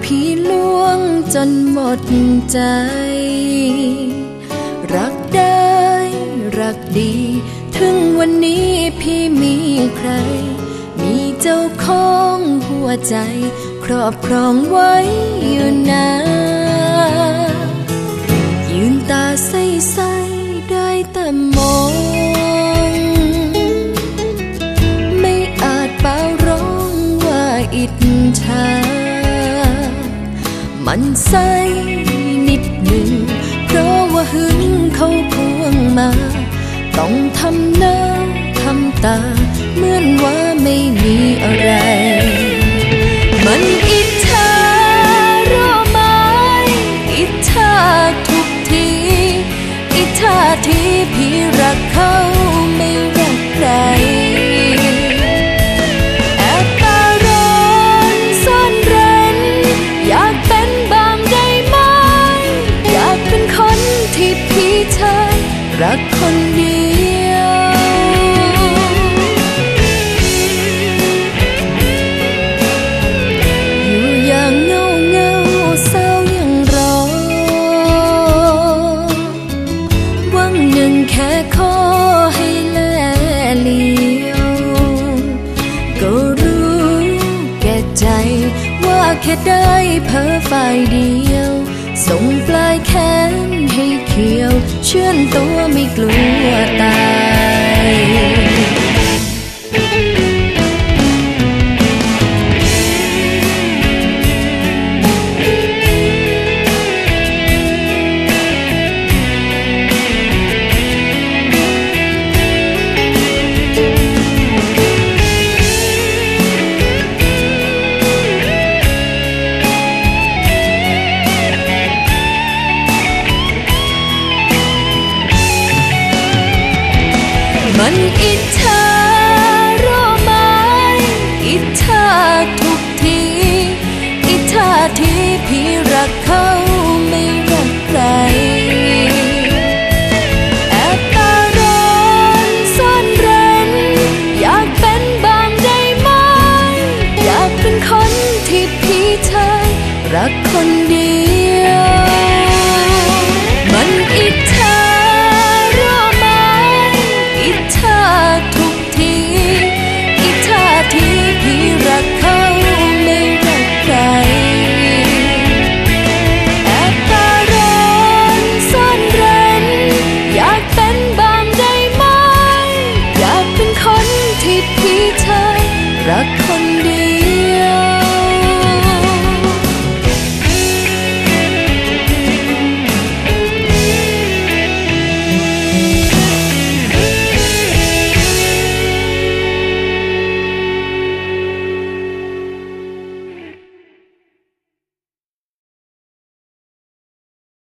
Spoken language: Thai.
พี่ลวงจนหมดใจรักได้รักดีถึงวันนี้พี่มีใครมีเจ้าของหัวใจครอบครองไว้อยู่นะยืนตาใสๆได้แต่มองไม่อาจเป่าร้องว่าอิจฉามันใส่นิดหนึ่งเพราะว่าหึงเขาพวงมาต้องทำหน้าทำตาเหมือนว่าไม่มีอะไรมันอิจฉารู้ไหมอิจฉาทุกทีอิจฉาที่พี่รักเขาไม่รักใครแอบตาร้อนซ่อนเร้นอยากเป็นบางได้ไหมอยากเป็นคนที่พี่ชายรักคนเดียวอยู่อย่างเงาเศร้ายังรอหวังหนึ่งแค่ขอให้แลเลี้ยวก็รู้แก่ใจว่าแค่ได้เพ้อฝ่ายเดียวส่งปลายแขนให้เขียวเชื่อนตัวไม่กลัวตายมันอิจฉา